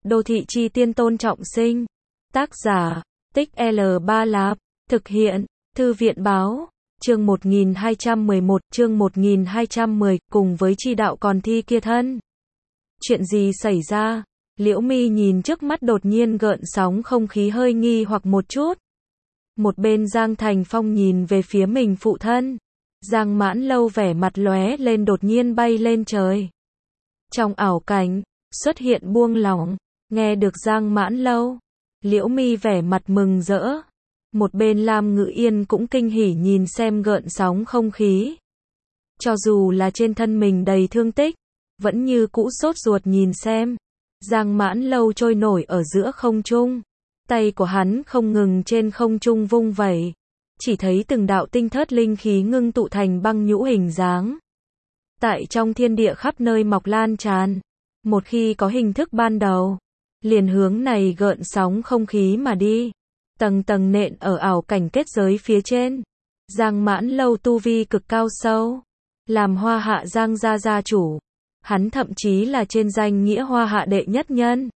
Đô thị chi tiên Tôn Trọng Sinh. Tác giả, Tích L Ba Lạp. Thực hiện, Thư viện báo. Chương 1211, chương 1210, cùng với chi đạo còn thi kia thân. Chuyện gì xảy ra? Liễu Mi nhìn trước mắt đột nhiên gợn sóng không khí hơi nghi hoặc một chút. Một bên Giang Thành Phong nhìn về phía mình phụ thân. Giang Mãn Lâu vẻ mặt lóe lên đột nhiên bay lên trời. Trong ảo cảnh, xuất hiện buông lỏng, nghe được Giang Mãn Lâu. Liễu Mi vẻ mặt mừng rỡ. Một bên Lam Ngự Yên cũng kinh hỉ nhìn xem gợn sóng không khí. Cho dù là trên thân mình đầy thương tích, vẫn như cũ sốt ruột nhìn xem. Giang Mãn Lâu trôi nổi ở giữa không trung. Tay của hắn không ngừng trên không trung vung vẩy. Chỉ thấy từng đạo tinh thớt linh khí ngưng tụ thành băng nhũ hình dáng. Tại trong thiên địa khắp nơi mọc lan tràn. Một khi có hình thức ban đầu, liền hướng này gợn sóng không khí mà đi. Tầng tầng nện ở ảo cảnh kết giới phía trên. Giang Mãn Lâu tu vi cực cao sâu. Làm Hoa Hạ Giang gia gia chủ. Hắn thậm chí là trên danh nghĩa Hoa Hạ đệ nhất nhân.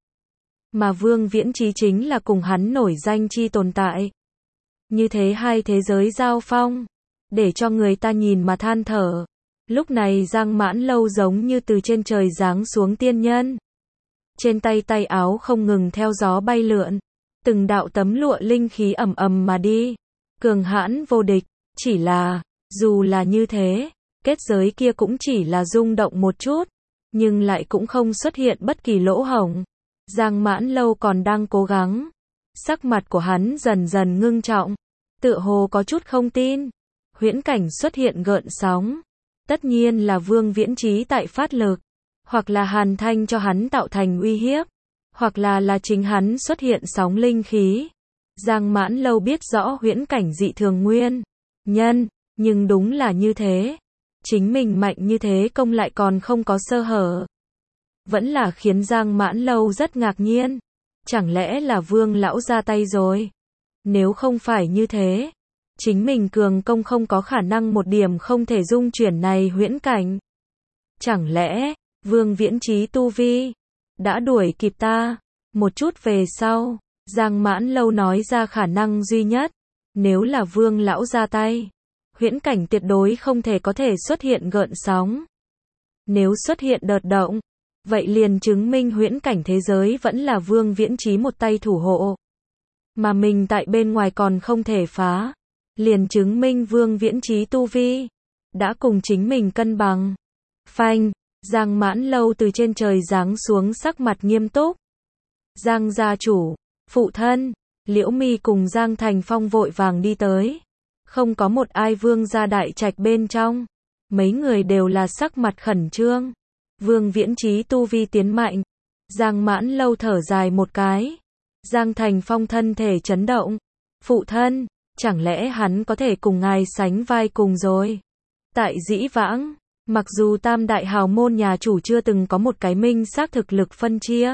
Mà Vương Viễn Chí chính là cùng hắn nổi danh chi tồn tại. Như thế hai thế giới giao phong. Để cho người ta nhìn mà than thở. Lúc này Giang Mãn Lâu giống như từ trên trời giáng xuống tiên nhân. Trên tay tay áo không ngừng theo gió bay lượn. Từng đạo tấm lụa linh khí ầm ầm mà đi. Cường hãn vô địch. Chỉ là, dù là như thế, kết giới kia cũng chỉ là rung động một chút. Nhưng lại cũng không xuất hiện bất kỳ lỗ hổng. Giang Mãn Lâu còn đang cố gắng. Sắc mặt của hắn dần dần ngưng trọng. Tựa hồ có chút không tin. Huyễn cảnh xuất hiện gợn sóng. Tất nhiên là Vương Viễn Chí tại phát lực. Hoặc là Hàn Thanh cho hắn tạo thành uy hiếp. Hoặc là chính hắn xuất hiện sóng linh khí. Giang Mãn Lâu biết rõ huyễn cảnh dị thường nguyên nhân, nhưng đúng là như thế. Chính mình mạnh như thế công lại còn không có sơ hở. Vẫn là khiến Giang Mãn Lâu rất ngạc nhiên. Chẳng lẽ là Vương lão ra tay rồi? Nếu không phải như thế, chính mình cường công không có khả năng một điểm không thể dung chuyển này huyễn cảnh. Chẳng lẽ, Vương Viễn Chí tu vi đã đuổi kịp ta? Một chút về sau, Giang Mãn Lâu nói ra khả năng duy nhất. Nếu là Vương lão ra tay, huyễn cảnh tuyệt đối không thể có thể xuất hiện gợn sóng. Nếu xuất hiện đợt động, vậy liền chứng minh huyễn cảnh thế giới vẫn là Vương Viễn Chí một tay thủ hộ. Mà mình tại bên ngoài còn không thể phá. Liền chứng minh Vương Viễn Chí tu vi đã cùng chính mình cân bằng. Phanh, Giang Mãn Lâu từ trên trời giáng xuống sắc mặt nghiêm túc. Giang gia chủ, phụ thân, Liễu Mi cùng Giang Thành Phong vội vàng đi tới. Không có một ai Vương gia đại trạch bên trong. Mấy người đều là sắc mặt khẩn trương. Vương Viễn Chí tu vi tiến mạnh. Giang Mãn Lâu thở dài một cái. Giang Thành Phong thân thể chấn động. Phụ thân, chẳng lẽ hắn có thể cùng ngài sánh vai cùng rồi? Tại dĩ vãng, mặc dù tam đại hào môn nhà chủ chưa từng có một cái minh xác thực lực phân chia.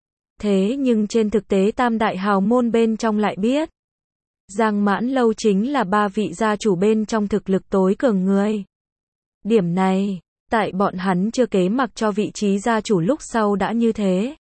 Thế nhưng trên thực tế tam đại hào môn bên trong lại biết. Giang Mãn Lâu chính là ba vị gia chủ bên trong thực lực tối cường người. Điểm này, tại bọn hắn chưa kế mặc cho vị trí gia chủ lúc sau đã như thế.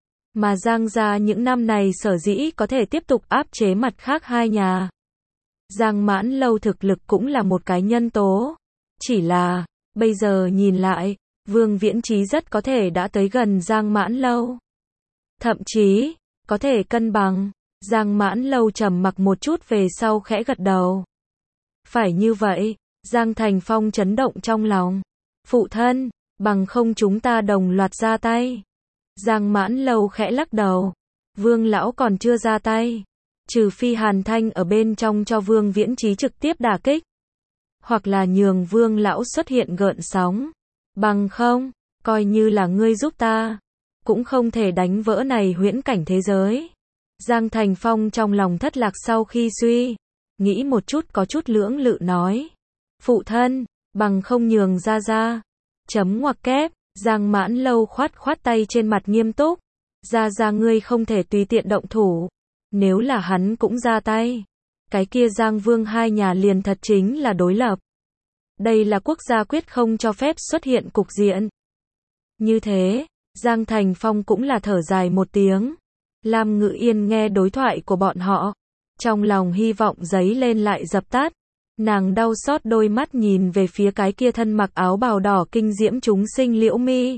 Mà Giang gia những năm này sở dĩ có thể tiếp tục áp chế mặt khác hai nhà. Giang Mãn Lâu thực lực cũng là một cái nhân tố. Chỉ là, bây giờ nhìn lại, Vương Viễn Chí rất có thể đã tới gần Giang Mãn Lâu. Thậm chí, có thể cân bằng. Giang Mãn Lâu trầm mặc một chút về sau khẽ gật đầu. Phải như vậy, Giang Thành Phong chấn động trong lòng. Phụ thân, bằng không chúng ta đồng loạt ra tay. Giang Mãn Lâu khẽ lắc đầu. Vương lão còn chưa ra tay. Trừ phi Hàn Thanh ở bên trong cho Vương Viễn Chí trực tiếp đả kích. Hoặc là nhường Vương lão xuất hiện gợn sóng. Bằng không, coi như là ngươi giúp ta, cũng không thể đánh vỡ này huyễn cảnh thế giới. Giang Thành Phong trong lòng thất lạc sau khi suy nghĩ một chút có chút lưỡng lự nói. Phụ thân, bằng không nhường ra. Chấm ngoặc kép, Giang Mãn Lâu khoát tay trên mặt nghiêm túc. Ra ngươi không thể tùy tiện động thủ. Nếu là hắn cũng ra tay, cái kia Giang Vương hai nhà liền thật chính là đối lập. Đây là quốc gia quyết không cho phép xuất hiện cục diện như thế. Giang Thành Phong cũng là thở dài một tiếng. Lam Ngự Yên nghe đối thoại của bọn họ, trong lòng hy vọng giấy lên lại dập tắt. Nàng đau xót đôi mắt nhìn về phía cái kia thân mặc áo bào đỏ kinh diễm chúng sinh Liễu Mi.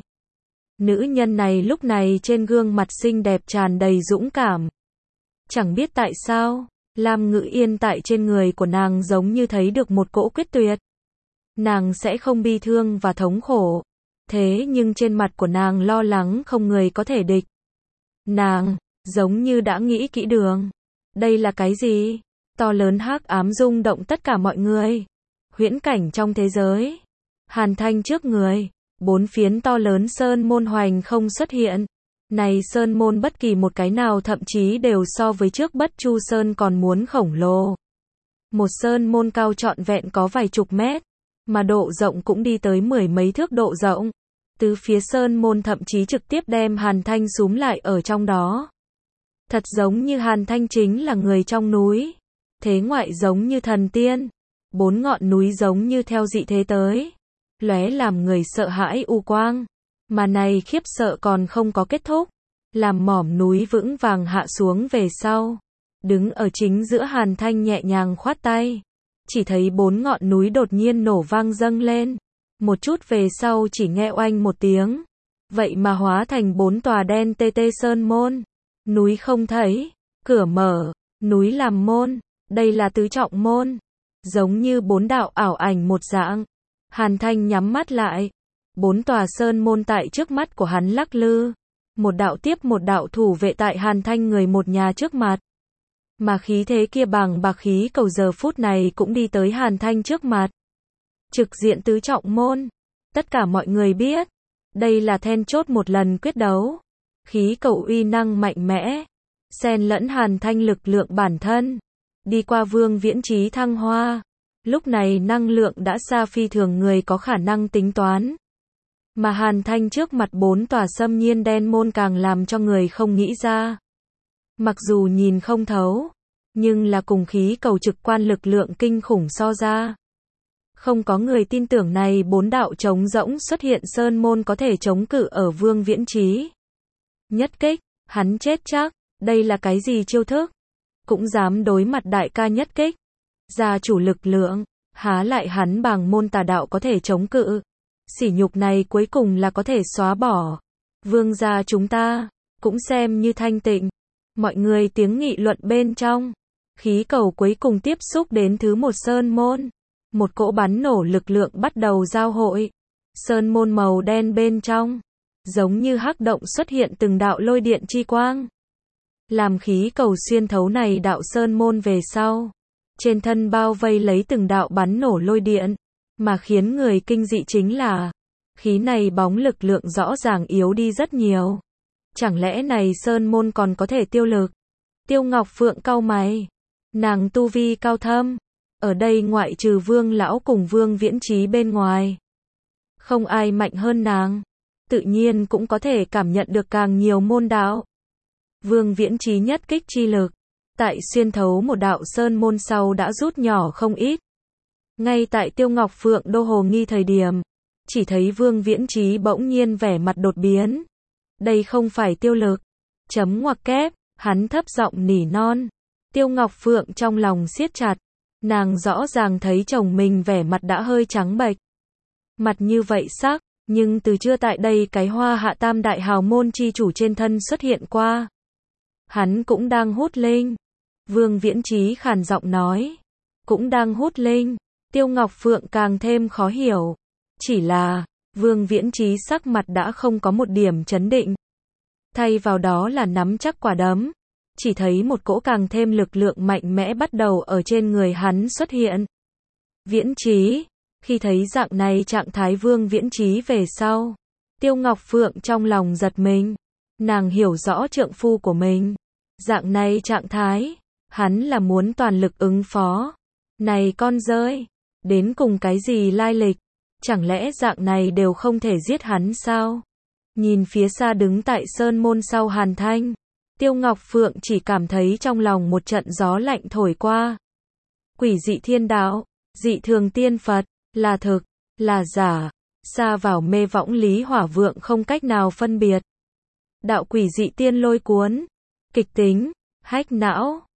Nữ nhân này lúc này trên gương mặt xinh đẹp tràn đầy dũng cảm. Chẳng biết tại sao, Lam Ngự Yên tại trên người của nàng giống như thấy được một cỗ quyết tuyệt. Nàng sẽ không bi thương và thống khổ. Thế nhưng trên mặt của nàng lo lắng không người có thể địch. Nàng, giống như đã nghĩ kỹ đường. Đây là cái gì? To lớn hắc ám rung động tất cả mọi người. Huyễn cảnh trong thế giới. Hàn Thanh trước người. 4 phiến to lớn sơn môn hoành không xuất hiện. Này sơn môn bất kỳ một cái nào thậm chí đều so với trước Bất Chu Sơn còn muốn khổng lồ. Một sơn môn cao trọn vẹn có vài chục mét, mà độ rộng cũng đi tới 10 mấy thước độ rộng. Tứ phía sơn môn thậm chí trực tiếp đem Hàn Thanh súm lại ở trong đó. Thật giống như Hàn Thanh chính là người trong núi. Thế ngoại giống như thần tiên. 4 ngọn núi giống như theo dị thế tới. Lóe làm người sợ hãi u quang. Mà này khiếp sợ còn không có kết thúc. Làm mỏm núi vững vàng hạ xuống về sau. Đứng ở chính giữa Hàn Thanh nhẹ nhàng khoát tay. Chỉ thấy 4 ngọn núi đột nhiên nổ vang dâng lên. Một chút về sau chỉ nghe oanh một tiếng. Vậy mà hóa thành 4 tòa đen tê tê sơn môn. Núi không thấy, cửa mở, núi làm môn. Đây là tứ trọng môn. Giống như 4 đạo ảo ảnh một dạng. Hàn Thanh nhắm mắt lại. 4 tòa sơn môn tại trước mắt của hắn lắc lư. Một đạo tiếp một đạo thủ vệ tại Hàn Thanh người một nhà trước mặt. Mà khí thế kia bằng bạc khí cầu giờ phút này cũng đi tới Hàn Thanh trước mặt. Trực diện tứ trọng môn. Tất cả mọi người biết. Đây là then chốt một lần quyết đấu. Khí cầu uy năng mạnh mẽ. Xen lẫn Hàn Thanh lực lượng bản thân. Đi qua Vương Viễn Trí thăng hoa. Lúc này năng lượng đã xa phi thường người có khả năng tính toán. Mà Hàn Thanh trước mặt 4 tòa xâm nhiên đen môn càng làm cho người không nghĩ ra. Mặc dù nhìn không thấu, nhưng là cùng khí cầu trực quan lực lượng kinh khủng so ra. Không có người tin tưởng này 4 đạo trống rỗng xuất hiện sơn môn có thể chống cự ở Vương Viễn Trí. Nhất kích, hắn chết chắc, đây là cái gì chiêu thức? Cũng dám đối mặt đại ca nhất kích. Gia chủ lực lượng, há lại hắn bằng môn tà đạo có thể chống cự. Sỉ nhục này cuối cùng là có thể xóa bỏ. Vương gia chúng ta, cũng xem như thanh tịnh. Mọi người tiếng nghị luận bên trong. Khí cầu cuối cùng tiếp xúc đến thứ một sơn môn. Một cỗ bắn nổ lực lượng bắt đầu giao hội. Sơn môn màu đen bên trong. Giống như hắc động xuất hiện từng đạo lôi điện chi quang. Làm khí cầu xuyên thấu này đạo sơn môn về sau. Trên thân bao vây lấy từng đạo bắn nổ lôi điện. Mà khiến người kinh dị chính là. Khí này bóng lực lượng rõ ràng yếu đi rất nhiều. Chẳng lẽ này sơn môn còn có thể tiêu lực? Tiêu Ngọc Phượng cau mày. Nàng tu vi cao thâm. Ở đây ngoại trừ Vương Lão cùng Vương Viễn Trí bên ngoài. Không ai mạnh hơn nàng. Tự nhiên cũng có thể cảm nhận được càng nhiều môn đạo. Vương Viễn Trí nhất kích chi lực. Tại xuyên thấu một đạo sơn môn sau đã rút nhỏ không ít. Ngay tại Tiêu Ngọc Phượng đô hồ nghi thời điểm. Chỉ thấy Vương Viễn Trí bỗng nhiên vẻ mặt đột biến. Đây không phải tiêu lực. Chấm ngoặc kép, hắn thấp giọng nỉ non. Tiêu Ngọc Phượng trong lòng siết chặt. Nàng rõ ràng thấy chồng mình vẻ mặt đã hơi trắng bệch. Mặt như vậy sắc, nhưng từ chưa tại đây cái Hoa Hạ Tam đại hào môn chi chủ trên thân xuất hiện qua. Hắn cũng đang hút linh. Vương Viễn Trí khàn giọng nói. Cũng đang hút linh. Tiêu Ngọc Phượng càng thêm khó hiểu. Chỉ là, Vương Viễn Trí sắc mặt đã không có một điểm chấn định. Thay vào đó là nắm chắc quả đấm. Chỉ thấy một cỗ càng thêm lực lượng mạnh mẽ bắt đầu ở trên người hắn xuất hiện. Viễn Trí. Khi thấy dạng này trạng thái Vương Viễn Trí về sau. Tiêu Ngọc Phượng trong lòng giật mình. Nàng hiểu rõ trượng phu của mình. Dạng này trạng thái. Hắn là muốn toàn lực ứng phó. Này con rơi. Đến cùng cái gì lai lịch? Chẳng lẽ dạng này đều không thể giết hắn sao? Nhìn phía xa đứng tại sơn môn sau Hàn Thanh. Tiêu Ngọc Phượng chỉ cảm thấy trong lòng một trận gió lạnh thổi qua. Quỷ dị thiên đạo, dị thường tiên Phật, là thực, là giả. Sa vào mê võng Lý Hỏa Vượng không cách nào phân biệt. Đạo quỷ dị tiên lôi cuốn. Kịch tính, hách não.